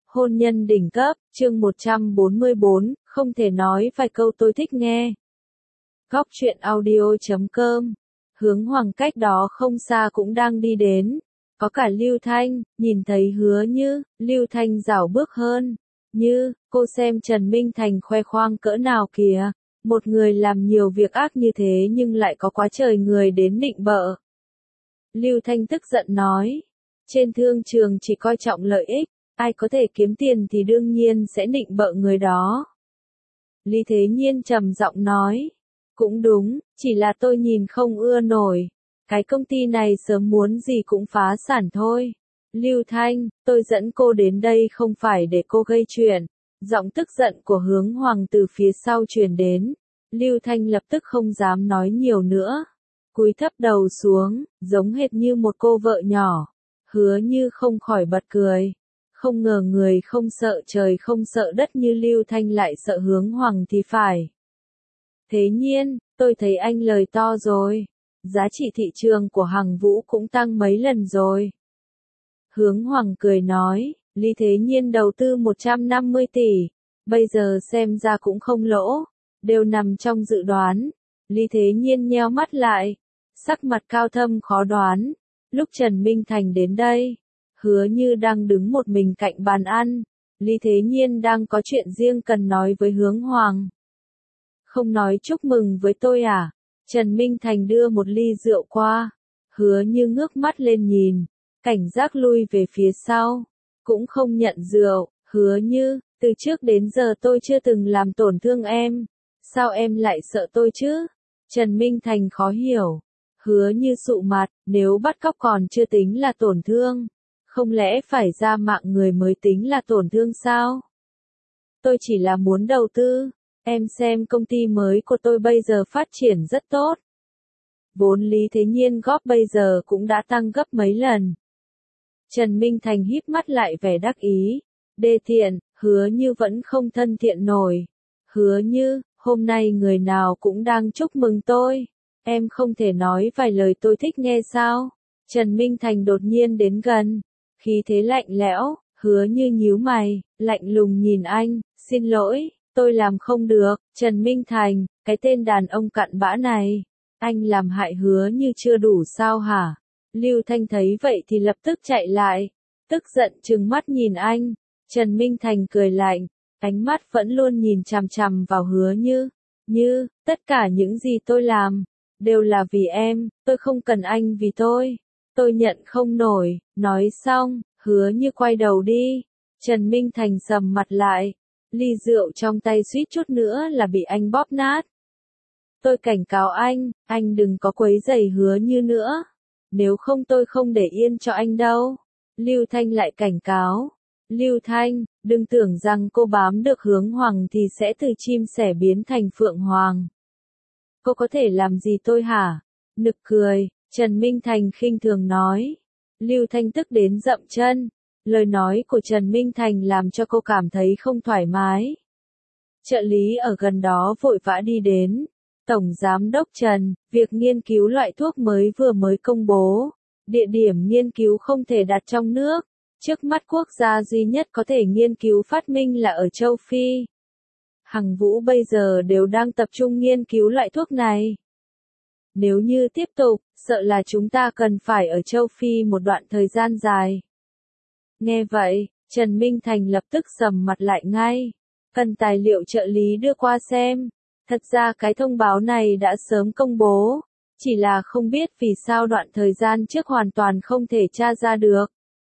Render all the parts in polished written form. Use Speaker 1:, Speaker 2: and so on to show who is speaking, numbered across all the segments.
Speaker 1: Hôn nhân đỉnh cấp, chương 144, không thể nói vài câu tôi thích nghe. Góc truyện audio.com. Hướng Hoàng cách đó không xa cũng đang đi đến. Có cả Lưu Thanh, nhìn thấy Hứa Như, Lưu Thanh rảo bước hơn. Như, cô xem Trần Minh Thành khoe khoang cỡ nào kìa. Một người làm nhiều việc ác như thế nhưng lại có quá trời người đến nịnh bợ. Lưu Thanh tức giận nói. Trên thương trường chỉ coi trọng lợi ích. Ai có thể kiếm tiền thì đương nhiên sẽ nịnh bợ người đó. Lý Thế Nhiên trầm giọng nói. Cũng đúng, chỉ là tôi nhìn không ưa nổi. Cái công ty này sớm muốn gì cũng phá sản thôi. Lưu Thanh, tôi dẫn cô đến đây không phải để cô gây chuyện. Giọng tức giận của Hướng Hoàng từ phía sau truyền đến. Lưu Thanh lập tức không dám nói nhiều nữa. Cúi thấp đầu xuống, giống hệt như một cô vợ nhỏ. Hứa Như không khỏi bật cười. Không ngờ người không sợ trời không sợ đất như Lưu Thanh lại sợ Hướng Hoàng thì phải. Thế nhiên, tôi thấy anh lời to rồi. Giá trị thị trường của Hằng Vũ cũng tăng mấy lần rồi. Hướng Hoàng cười nói, Lý Thế Nhiên đầu tư 150 tỷ. Bây giờ xem ra cũng không lỗ. Đều nằm trong dự đoán. Lý Thế Nhiên nheo mắt lại. Sắc mặt cao thâm khó đoán. Lúc Trần Minh Thành đến đây. Hứa Như đang đứng một mình cạnh bàn ăn. Lý Thế Nhiên đang có chuyện riêng cần nói với Hướng Hoàng. Không nói chúc mừng với tôi à? Trần Minh Thành đưa một ly rượu qua. Hứa Như ngước mắt lên nhìn. Cảnh giác lui về phía sau. Cũng không nhận rượu. Hứa Như, từ trước đến giờ tôi chưa từng làm tổn thương em. Sao em lại sợ tôi chứ? Trần Minh Thành khó hiểu. Hứa Như sụ mặt, nếu bắt cóc còn chưa tính là tổn thương. Không lẽ phải ra mạng người mới tính là tổn thương sao? Tôi chỉ là muốn đầu tư. Em xem công ty mới của tôi bây giờ phát triển rất tốt. Vốn Lý Thế Nhiên góp bây giờ cũng đã tăng gấp mấy lần. Trần Minh Thành híp mắt lại vẻ đắc ý. Đê tiện, Hứa Như vẫn không thân thiện nổi. Hứa Như, hôm nay người nào cũng đang chúc mừng tôi. Em không thể nói vài lời tôi thích nghe sao? Trần Minh Thành đột nhiên đến gần. Khí thế lạnh lẽo, Hứa Như nhíu mày, lạnh lùng nhìn anh, xin lỗi, tôi làm không được, Trần Minh Thành, cái tên đàn ông cặn bã này, anh làm hại Hứa Như chưa đủ sao hả? Lưu Thanh thấy vậy thì lập tức chạy lại, tức giận trừng mắt nhìn anh, Trần Minh Thành cười lạnh, ánh mắt vẫn luôn nhìn chằm chằm vào Hứa Như, tất cả những gì tôi làm, đều là vì em, tôi không cần anh vì tôi nhận không nổi, nói xong, Hứa Như quay đầu đi. Trần Minh Thành sầm mặt lại. Ly rượu trong tay suýt chút nữa là bị anh bóp nát. Tôi cảnh cáo anh đừng có quấy rầy Hứa Như nữa. Nếu không tôi không để yên cho anh đâu. Lưu Thanh lại cảnh cáo. Lưu Thanh, đừng tưởng rằng cô bám được Hướng Hoàng thì sẽ từ chim sẻ biến thành phượng hoàng. Cô có thể làm gì tôi hả? Nực cười. Trần Minh Thành khinh thường nói. Lưu Thanh tức đến dậm chân. Lời nói của Trần Minh Thành làm cho cô cảm thấy không thoải mái. Trợ lý ở gần đó vội vã đi đến. Tổng Giám đốc Trần, việc nghiên cứu loại thuốc mới vừa mới công bố. Địa điểm nghiên cứu không thể đặt trong nước. Trước mắt quốc gia duy nhất có thể nghiên cứu phát minh là ở châu Phi. Hằng Vũ bây giờ đều đang tập trung nghiên cứu loại thuốc này. Nếu như tiếp tục, sợ là chúng ta cần phải ở châu Phi một đoạn thời gian dài. Nghe vậy, Trần Minh Thành lập tức sầm mặt lại ngay. Cần tài liệu trợ lý đưa qua xem. Thật ra cái thông báo này đã sớm công bố. Chỉ là không biết vì sao đoạn thời gian trước hoàn toàn không thể tra ra được.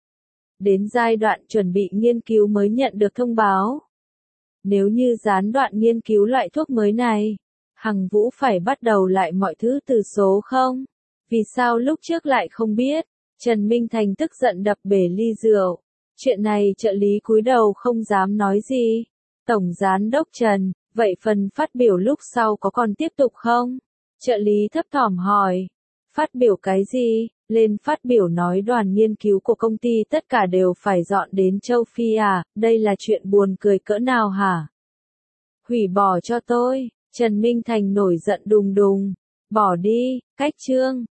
Speaker 1: Đến giai đoạn chuẩn bị nghiên cứu mới nhận được thông báo. Nếu như gián đoạn nghiên cứu loại thuốc mới này, Hằng Vũ phải bắt đầu lại mọi thứ từ số không? Vì sao lúc trước lại không biết? Trần Minh Thành tức giận đập bể ly rượu. Chuyện này trợ lý cúi đầu không dám nói gì. Tổng Giám đốc Trần, vậy phần phát biểu lúc sau có còn tiếp tục không? Trợ lý thấp thỏm hỏi. Phát biểu cái gì? Lên phát biểu nói đoàn nghiên cứu của công ty tất cả đều phải dọn đến châu Phi à? Đây là chuyện buồn cười cỡ nào hả? Hủy bỏ cho tôi. Trần Minh Thành nổi giận đùng đùng. Bỏ đi, cách chương.